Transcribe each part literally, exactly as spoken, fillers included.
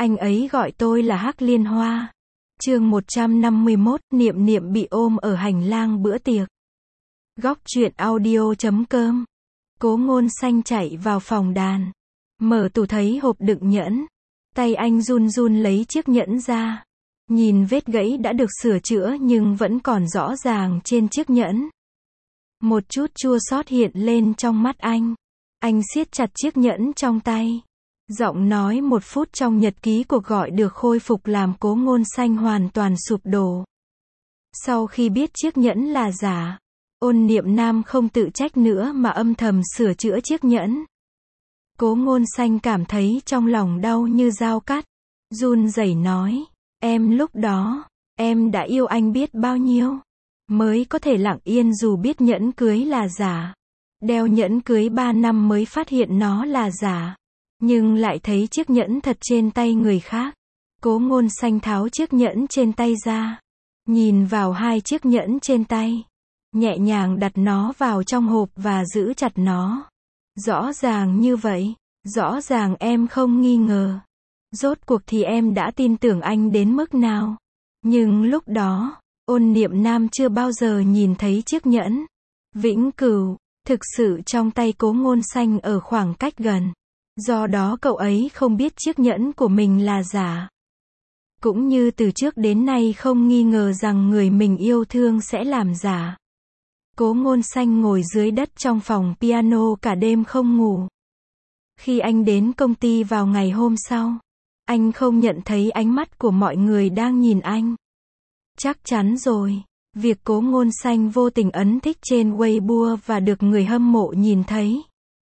Anh ấy gọi tôi là Hắc Liên Hoa. Chương một trăm năm mươi mốt, Niệm Niệm bị ôm ở hành lang bữa tiệc. Góc truyện audio chấm com. Cố Ngôn Xanh chạy vào phòng đàn. Mở tủ thấy hộp đựng nhẫn. Tay anh run run lấy chiếc nhẫn ra. Nhìn vết gãy đã được sửa chữa nhưng vẫn còn rõ ràng trên chiếc nhẫn. Một chút chua xót hiện lên trong mắt anh. Anh siết chặt chiếc nhẫn trong tay. Giọng nói một phút trong nhật ký cuộc gọi được khôi phục làm Cố Ngôn Xanh hoàn toàn sụp đổ. Sau khi biết chiếc nhẫn là giả, Ôn Niệm Nam không tự trách nữa mà âm thầm sửa chữa chiếc nhẫn. Cố Ngôn Xanh cảm thấy trong lòng đau như dao cắt. Run rẩy nói, em lúc đó, em đã yêu anh biết bao nhiêu, mới có thể lặng yên dù biết nhẫn cưới là giả. Đeo nhẫn cưới ba năm mới phát hiện nó là giả. Nhưng lại thấy chiếc nhẫn thật trên tay người khác. Cố Ngôn Xanh tháo chiếc nhẫn trên tay ra. Nhìn vào hai chiếc nhẫn trên tay. Nhẹ nhàng đặt nó vào trong hộp và giữ chặt nó. Rõ ràng như vậy. Rõ ràng em không nghi ngờ. Rốt cuộc thì em đã tin tưởng anh đến mức nào. Nhưng lúc đó, Ôn Niệm Nam chưa bao giờ nhìn thấy chiếc nhẫn. Vĩnh cửu, thực sự trong tay Cố Ngôn Xanh ở khoảng cách gần. Do đó cậu ấy không biết chiếc nhẫn của mình là giả. Cũng như từ trước đến nay không nghi ngờ rằng người mình yêu thương sẽ làm giả. Cố Ngôn Xanh ngồi dưới đất trong phòng piano cả đêm không ngủ. Khi anh đến công ty vào ngày hôm sau, anh không nhận thấy ánh mắt của mọi người đang nhìn anh. Chắc chắn rồi, việc Cố Ngôn Xanh vô tình ấn thích trên Weibo và được người hâm mộ nhìn thấy.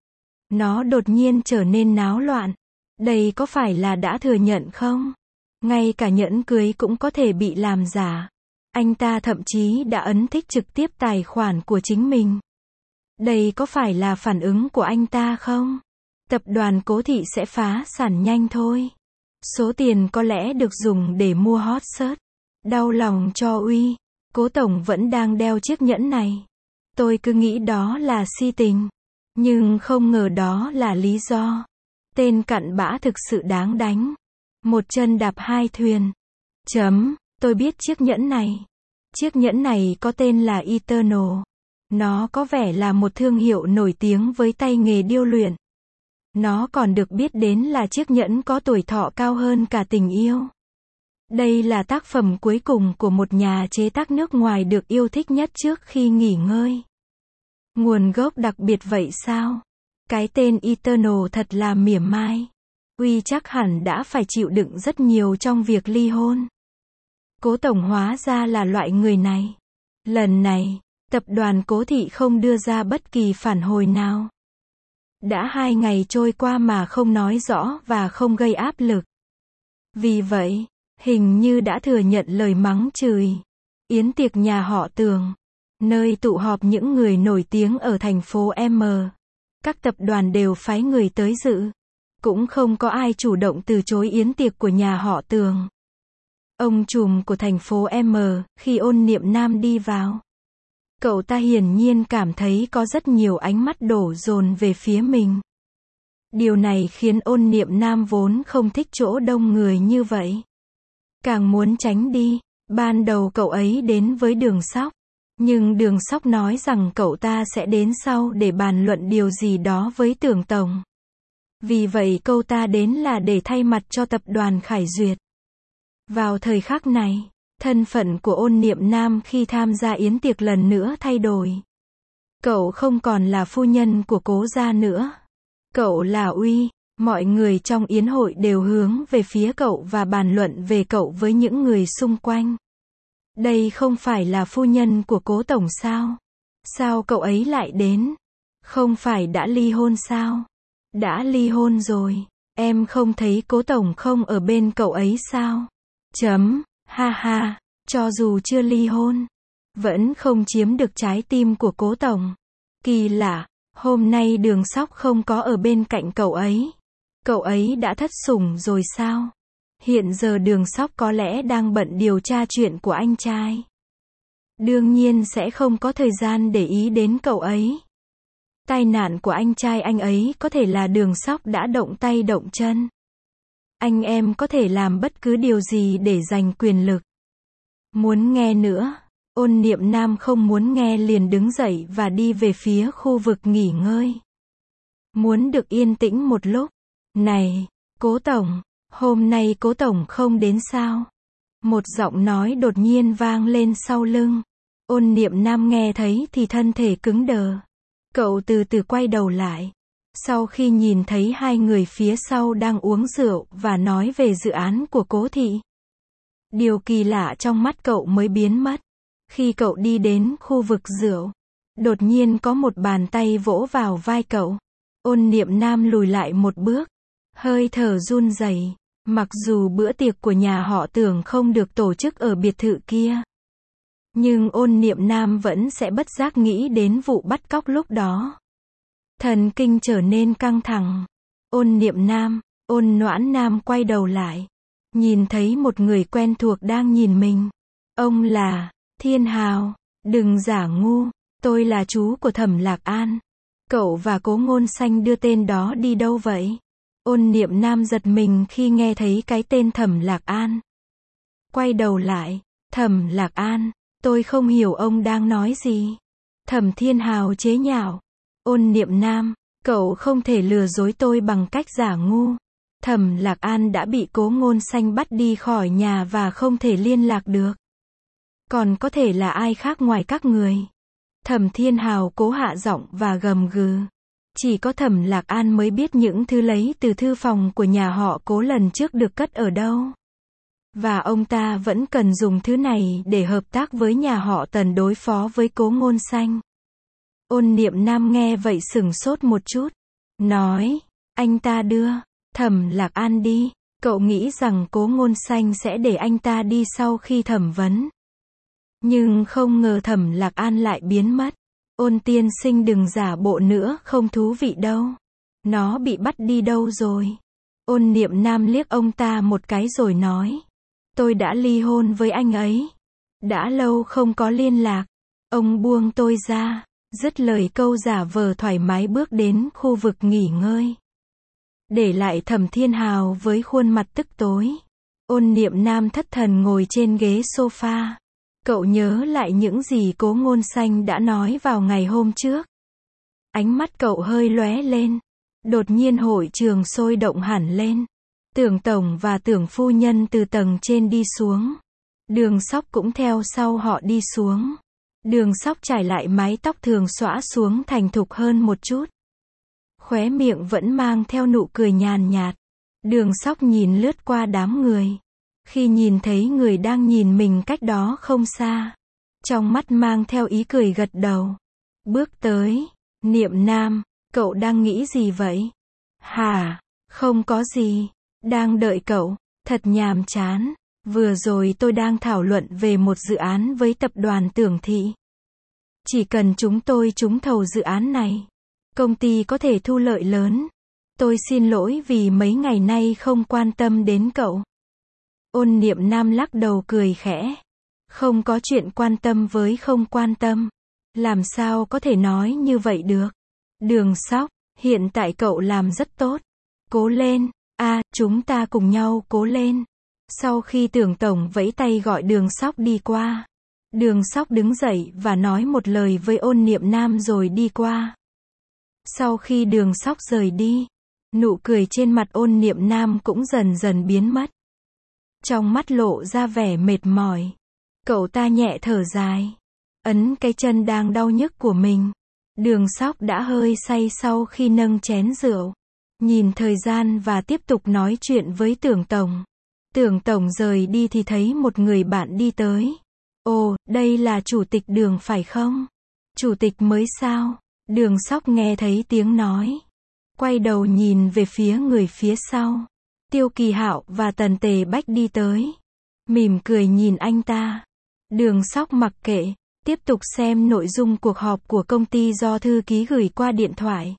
Nó đột nhiên trở nên náo loạn. Đây có phải là đã thừa nhận không? Ngay cả nhẫn cưới cũng có thể bị làm giả. Anh ta thậm chí đã ấn thích trực tiếp tài khoản của chính mình. Đây có phải là phản ứng của anh ta không? Tập đoàn Cố Thị sẽ phá sản nhanh thôi. Số tiền có lẽ được dùng để mua hot search. Đau lòng cho Uy. Cố Tổng vẫn đang đeo chiếc nhẫn này. Tôi cứ nghĩ đó là si tình. Nhưng không ngờ đó là lý do. Tên cặn bã thực sự đáng đánh. Một chân đạp hai thuyền. Chấm, tôi biết chiếc nhẫn này. Chiếc nhẫn này có tên là Eternal. Nó có vẻ là một thương hiệu nổi tiếng với tay nghề điêu luyện. Nó còn được biết đến là chiếc nhẫn có tuổi thọ cao hơn cả tình yêu. Đây là tác phẩm cuối cùng của một nhà chế tác nước ngoài được yêu thích nhất trước khi nghỉ ngơi. Nguồn gốc đặc biệt vậy sao? Cái tên Eternal thật là mỉa mai. Uy chắc hẳn đã phải chịu đựng rất nhiều trong việc ly hôn. Cố Tổng hóa ra là loại người này. Lần này, tập đoàn Cố Thị không đưa ra bất kỳ phản hồi nào. Đã hai ngày trôi qua mà không nói rõ và không gây áp lực. Vì vậy, hình như đã thừa nhận lời mắng chửi. Yến tiệc nhà họ Tường, nơi tụ họp những người nổi tiếng ở thành phố M. Các tập đoàn đều phái người tới dự. Cũng không có ai chủ động từ chối yến tiệc của nhà họ Tường. Ông trùm của thành phố M, khi Ôn Niệm Nam đi vào, cậu ta hiển nhiên cảm thấy có rất nhiều ánh mắt đổ dồn về phía mình. Điều này khiến Ôn Niệm Nam vốn không thích chỗ đông người như vậy. Càng muốn tránh đi. Ban đầu cậu ấy đến với Đường Sóc. Nhưng Đường Sóc nói rằng cậu ta sẽ đến sau để bàn luận điều gì đó với Tưởng Tổng. Vì vậy cậu ta đến là để thay mặt cho tập đoàn Khải Duyệt. Vào thời khắc này, thân phận của Ôn Niệm Nam khi tham gia yến tiệc lần nữa thay đổi. Cậu không còn là phu nhân của Cố gia nữa. Cậu là Uy. Mọi người trong yến hội đều hướng về phía cậu và bàn luận về cậu với những người xung quanh. Đây không phải là phu nhân của Cố Tổng sao? Sao cậu ấy lại đến? Không phải đã ly hôn sao? Đã ly hôn rồi. Em không thấy Cố Tổng không ở bên cậu ấy sao? Chấm, ha ha, cho dù chưa ly hôn, vẫn không chiếm được trái tim của Cố Tổng. Kỳ lạ, hôm nay Đường Sóc không có ở bên cạnh cậu ấy. Cậu ấy đã thất sủng rồi sao? Hiện giờ Đường Sóc có lẽ đang bận điều tra chuyện của anh trai. Đương nhiên sẽ không có thời gian để ý đến cậu ấy. Tai nạn của anh trai anh ấy có thể là Đường Sóc đã động tay động chân. Anh em có thể làm bất cứ điều gì để giành quyền lực. Muốn nghe nữa. Ôn Niệm Nam không muốn nghe liền đứng dậy và đi về phía khu vực nghỉ ngơi. Muốn được yên tĩnh một lúc. Này, Cố Tổng, hôm nay Cố Tổng không đến sao? Một giọng nói đột nhiên vang lên sau lưng. Ôn Niệm Nam nghe thấy thì thân thể cứng đờ. Cậu từ từ quay đầu lại. Sau khi nhìn thấy hai người phía sau đang uống rượu và nói về dự án của Cố thị. Điều kỳ lạ trong mắt cậu mới biến mất. Khi cậu đi đến khu vực rượu, đột nhiên có một bàn tay vỗ vào vai cậu. Ôn Niệm Nam lùi lại một bước, hơi thở run rẩy. Mặc dù bữa tiệc của nhà họ Tưởng không được tổ chức ở biệt thự kia, nhưng Ôn Niệm Nam vẫn sẽ bất giác nghĩ đến vụ bắt cóc lúc đó. Thần kinh trở nên căng thẳng. Ôn Niệm Nam, Ôn Noãn Nam quay đầu lại, nhìn thấy một người quen thuộc đang nhìn mình. Ông là Thiên Hào. Đừng giả ngu, tôi là chú của Thẩm Lạc An. Cậu và Cố Ngôn Xanh đưa tên đó đi đâu vậy? Ôn Niệm Nam giật mình khi nghe thấy cái tên Thẩm Lạc An. Quay đầu lại, Thẩm Lạc An, tôi không hiểu ông đang nói gì. Thẩm Thiên Hào chế nhạo. Ôn Niệm Nam, cậu không thể lừa dối tôi bằng cách giả ngu. Thẩm Lạc An đã bị Cố Ngôn Xanh bắt đi khỏi nhà và không thể liên lạc được. Còn có thể là ai khác ngoài các người? Thẩm Thiên Hào cố hạ giọng và gầm gừ. Chỉ có Thẩm Lạc An mới biết những thứ lấy từ thư phòng của nhà họ Cố lần trước được cất ở đâu. Và ông ta vẫn cần dùng thứ này để hợp tác với nhà họ Tần đối phó với Cố Ngôn Xanh. Ôn Niệm Nam nghe vậy sửng sốt một chút. Nói, anh ta đưa Thẩm Lạc An đi. Cậu nghĩ rằng Cố Ngôn Xanh sẽ để anh ta đi sau khi thẩm vấn. Nhưng không ngờ Thẩm Lạc An lại biến mất. Ôn tiên sinh đừng giả bộ nữa, không thú vị đâu. Nó bị bắt đi đâu rồi? Ôn Niệm Nam liếc ông ta một cái rồi nói. Tôi đã ly hôn với anh ấy. Đã lâu không có liên lạc. Ông buông tôi ra. Dứt lời câu giả vờ thoải mái bước đến khu vực nghỉ ngơi. Để lại Thẩm Thiên Hào với khuôn mặt tức tối. Ôn Niệm Nam thất thần ngồi trên ghế sofa. Cậu nhớ lại những gì Cố Ngôn Xanh đã nói vào ngày hôm trước. Ánh mắt cậu hơi lóe lên. Đột nhiên hội trường sôi động hẳn lên. Tưởng tổng và Tưởng phu nhân từ tầng trên đi xuống. Đường Sóc cũng theo sau họ đi xuống. Đường Sóc trải lại mái tóc thường xõa xuống thành thục hơn một chút. Khóe miệng vẫn mang theo nụ cười nhàn nhạt. Đường Sóc nhìn lướt qua đám người. Khi nhìn thấy người đang nhìn mình cách đó không xa, trong mắt mang theo ý cười gật đầu. Bước tới. Niệm Nam, cậu đang nghĩ gì vậy? Hả? Không có gì. Đang đợi cậu. Thật nhàm chán. Vừa rồi tôi đang thảo luận về một dự án với tập đoàn Tưởng Thị. Chỉ cần chúng tôi trúng thầu dự án này, công ty có thể thu lợi lớn. Tôi xin lỗi vì mấy ngày nay không quan tâm đến cậu. Ôn Niệm Nam lắc đầu cười khẽ. Không có chuyện quan tâm với không quan tâm. Làm sao có thể nói như vậy được? Đường Sóc, hiện tại cậu làm rất tốt. Cố lên. À, chúng ta cùng nhau cố lên. Sau khi Tưởng tổng vẫy tay gọi Đường Sóc đi qua. Đường Sóc đứng dậy và nói một lời với Ôn Niệm Nam rồi đi qua. Sau khi Đường Sóc rời đi, nụ cười trên mặt Ôn Niệm Nam cũng dần dần biến mất. Trong mắt lộ ra vẻ mệt mỏi. Cậu ta nhẹ thở dài. Ấn cái chân đang đau nhức của mình. Đường Sóc đã hơi say sau khi nâng chén rượu. Nhìn thời gian và tiếp tục nói chuyện với Tưởng tổng. Tưởng tổng rời đi thì thấy một người bạn đi tới. Ồ, đây là chủ tịch Đường phải không? Chủ tịch mới sao? Đường Sóc nghe thấy tiếng nói. Quay đầu nhìn về phía người phía sau. Tiêu Kỳ Hạo và Tần Tề Bách đi tới. Mỉm cười nhìn anh ta. Đường Sóc mặc kệ, tiếp tục xem nội dung cuộc họp của công ty do thư ký gửi qua điện thoại.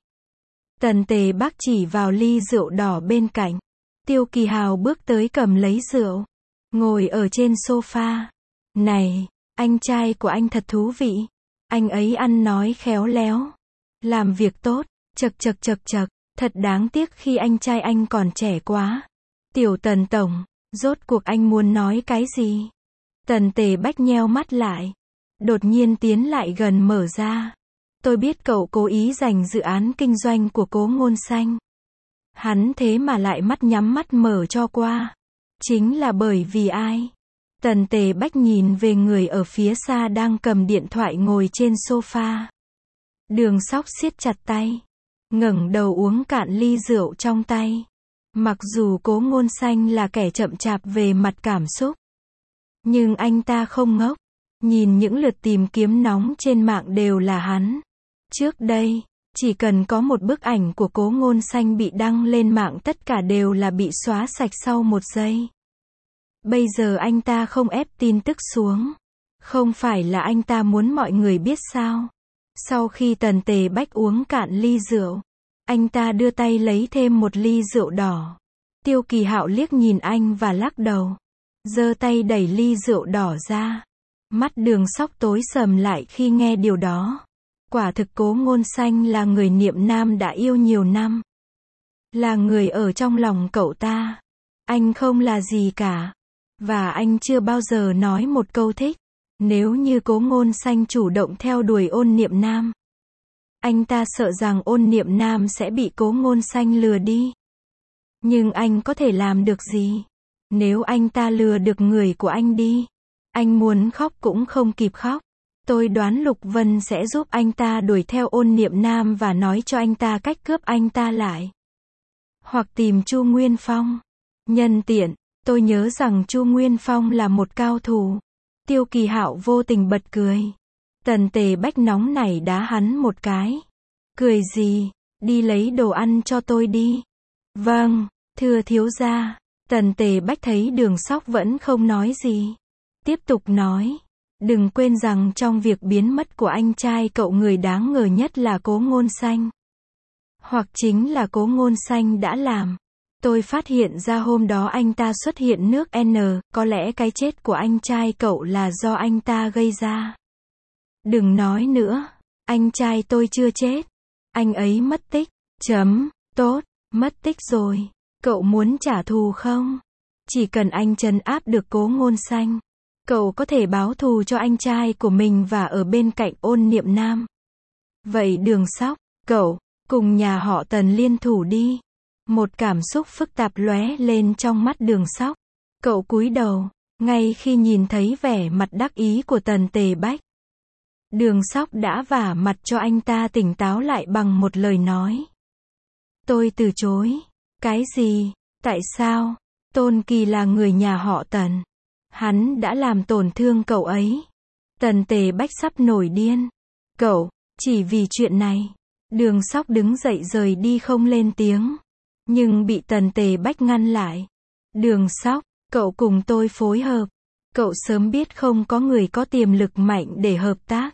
Tần Tề Bách chỉ vào ly rượu đỏ bên cạnh. Tiêu Kỳ Hào bước tới cầm lấy rượu. Ngồi ở trên sofa. Này, anh trai của anh thật thú vị. Anh ấy ăn nói khéo léo. Làm việc tốt, chật chật chật chật. Thật đáng tiếc khi anh trai anh còn trẻ quá. Tiểu Tần tổng, rốt cuộc anh muốn nói cái gì? Tần Tề Bách nheo mắt lại. Đột nhiên tiến lại gần mở ra. Tôi biết cậu cố ý giành dự án kinh doanh của Cố Ngôn Xanh. Hắn thế mà lại mắt nhắm mắt mở cho qua. Chính là bởi vì ai? Tần Tề Bách nhìn về người ở phía xa đang cầm điện thoại ngồi trên sofa. Đường Sóc siết chặt tay. Ngẩng đầu uống cạn ly rượu trong tay. Mặc dù Cố Ngôn Xanh là kẻ chậm chạp về mặt cảm xúc. Nhưng anh ta không ngốc. Nhìn những lượt tìm kiếm nóng trên mạng đều là hắn. Trước đây, chỉ cần có một bức ảnh của Cố Ngôn Xanh bị đăng lên mạng tất cả đều là bị xóa sạch sau một giây. Bây giờ anh ta không ép tin tức xuống. Không phải là anh ta muốn mọi người biết sao? Sau khi Tần Tề Bách uống cạn ly rượu, anh ta đưa tay lấy thêm một ly rượu đỏ. Tiêu Kỳ Hạo liếc nhìn anh và lắc đầu. Giơ tay đẩy ly rượu đỏ ra. Mắt Đường Sóc tối sầm lại khi nghe điều đó. Quả thực Cố Ngôn Xanh là người Niệm Nam đã yêu nhiều năm. Là người ở trong lòng cậu ta. Anh không là gì cả. Và anh chưa bao giờ nói một câu thích. Nếu như Cố Ngôn Xanh chủ động theo đuổi Ôn Niệm Nam, anh ta sợ rằng Ôn Niệm Nam sẽ bị Cố Ngôn Xanh lừa đi. Nhưng anh có thể làm được gì? Nếu anh ta lừa được người của anh đi, anh muốn khóc cũng không kịp khóc. Tôi đoán Lục Vân sẽ giúp anh ta đuổi theo Ôn Niệm Nam và nói cho anh ta cách cướp anh ta lại. Hoặc tìm Chu Nguyên Phong. Nhân tiện, tôi nhớ rằng Chu Nguyên Phong là một cao thủ. Tiêu Kỳ Hạo vô tình bật cười. Tần Tề Bách nóng nảy đá hắn một cái. Cười gì? Đi lấy đồ ăn cho tôi đi. Vâng, thưa thiếu gia. Tần Tề Bách thấy Đường Sóc vẫn không nói gì. Tiếp tục nói. Đừng quên rằng trong việc biến mất của anh trai cậu người đáng ngờ nhất là Cố Ngôn Xanh. Hoặc chính là Cố Ngôn Xanh đã làm. Tôi phát hiện ra hôm đó anh ta xuất hiện nước N, có lẽ cái chết của anh trai cậu là do anh ta gây ra. Đừng nói nữa, anh trai tôi chưa chết. Anh ấy mất tích. Chấm, tốt, mất tích rồi. Cậu muốn trả thù không? Chỉ cần anh trấn áp được Cố Ngôn Xanh, cậu có thể báo thù cho anh trai của mình và ở bên cạnh Ôn Niệm Nam. Vậy Đường Sóc, cậu, cùng nhà họ Tần liên thủ đi. Một cảm xúc phức tạp lóe lên trong mắt Đường Sóc. Cậu cúi đầu, ngay khi nhìn thấy vẻ mặt đắc ý của Tần Tề Bách. Đường Sóc đã vả mặt cho anh ta tỉnh táo lại bằng một lời nói. Tôi từ chối. Cái gì? Tại sao? Tôn Kỳ là người nhà họ Tần. Hắn đã làm tổn thương cậu ấy. Tần Tề Bách sắp nổi điên. Cậu, chỉ vì chuyện này. Đường Sóc đứng dậy rời đi không lên tiếng. Nhưng bị Tần Tề Bách ngăn lại. Đường Sóc, cậu cùng tôi phối hợp. Cậu sớm biết không có người có tiềm lực mạnh để hợp tác.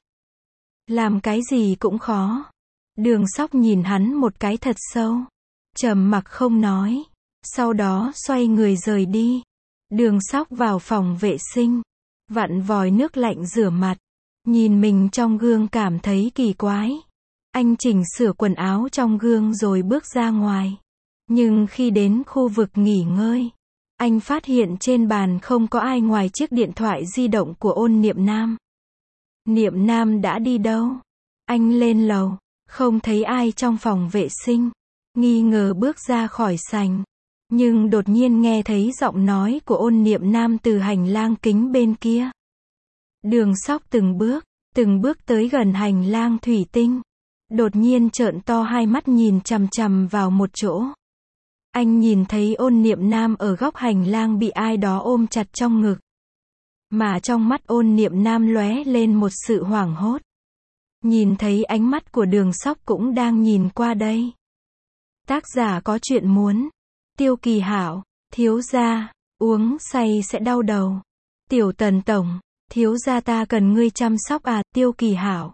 Làm cái gì cũng khó. Đường Sóc nhìn hắn một cái thật sâu. Trầm mặc không nói. Sau đó xoay người rời đi. Đường Sóc vào phòng vệ sinh. Vặn vòi nước lạnh rửa mặt. Nhìn mình trong gương cảm thấy kỳ quái. Anh chỉnh sửa quần áo trong gương rồi bước ra ngoài. Nhưng khi đến khu vực nghỉ ngơi, anh phát hiện trên bàn không có ai ngoài chiếc điện thoại di động của Ôn Niệm Nam. Niệm Nam đã đi đâu? Anh lên lầu, không thấy ai trong phòng vệ sinh. Nghi ngờ bước ra khỏi sảnh. Nhưng đột nhiên nghe thấy giọng nói của Ôn Niệm Nam từ hành lang kính bên kia. Đường Sóc từng bước, từng bước tới gần hành lang thủy tinh. Đột nhiên trợn to hai mắt nhìn chằm chằm vào một chỗ. Anh nhìn thấy Ôn Niệm Nam ở góc hành lang bị ai đó ôm chặt trong ngực. Mà trong mắt Ôn Niệm Nam lóe lên một sự hoảng hốt. Nhìn thấy ánh mắt của Đường Sóc cũng đang nhìn qua đây. Tác giả có chuyện muốn. Tiêu Kỳ Hạo, thiếu gia, uống say sẽ đau đầu. Tiểu Tần tổng, thiếu gia ta cần ngươi chăm sóc à, Tiêu Kỳ Hạo.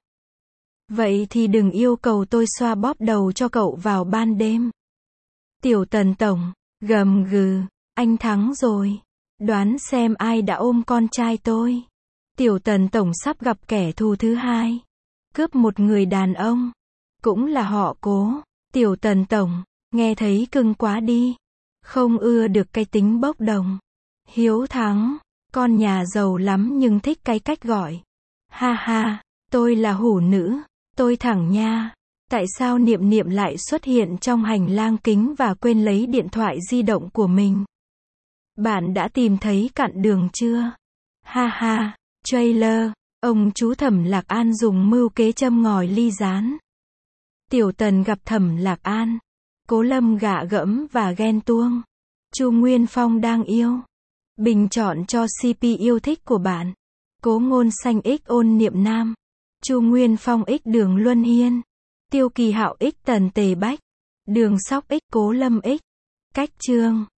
Vậy thì đừng yêu cầu tôi xoa bóp đầu cho cậu vào ban đêm. Tiểu Tần tổng, gầm gừ, anh thắng rồi. Đoán xem ai đã ôm con trai tôi. Tiểu Tần tổng sắp gặp kẻ thù thứ hai. Cướp một người đàn ông. Cũng là họ Cố. Tiểu Tần tổng, nghe thấy cưng quá đi. Không ưa được cái tính bốc đồng. Hiếu Thắng, con nhà giàu lắm nhưng thích cái cách gọi. Ha ha, tôi là hủ nữ, tôi thẳng nha. Tại sao Niệm Niệm lại xuất hiện trong hành lang kính và quên lấy điện thoại di động của mình? Bạn đã tìm thấy cặn đường chưa? Ha ha, trailer, ông chú Thẩm Lạc An dùng mưu kế châm ngòi ly gián. Tiểu Tần gặp Thẩm Lạc An. Cố Lâm gạ gẫm và ghen tuông. Chu Nguyên Phong đang yêu. Bình chọn cho xê pê yêu thích của bạn. Cố Ngôn Xanh x Ôn Niệm Nam. Chu Nguyên Phong x Đường Luân Hiên. Tiêu Kỳ Hạo x Tần Tề Bách. Đường Sóc x Cố Lâm x. Cách chương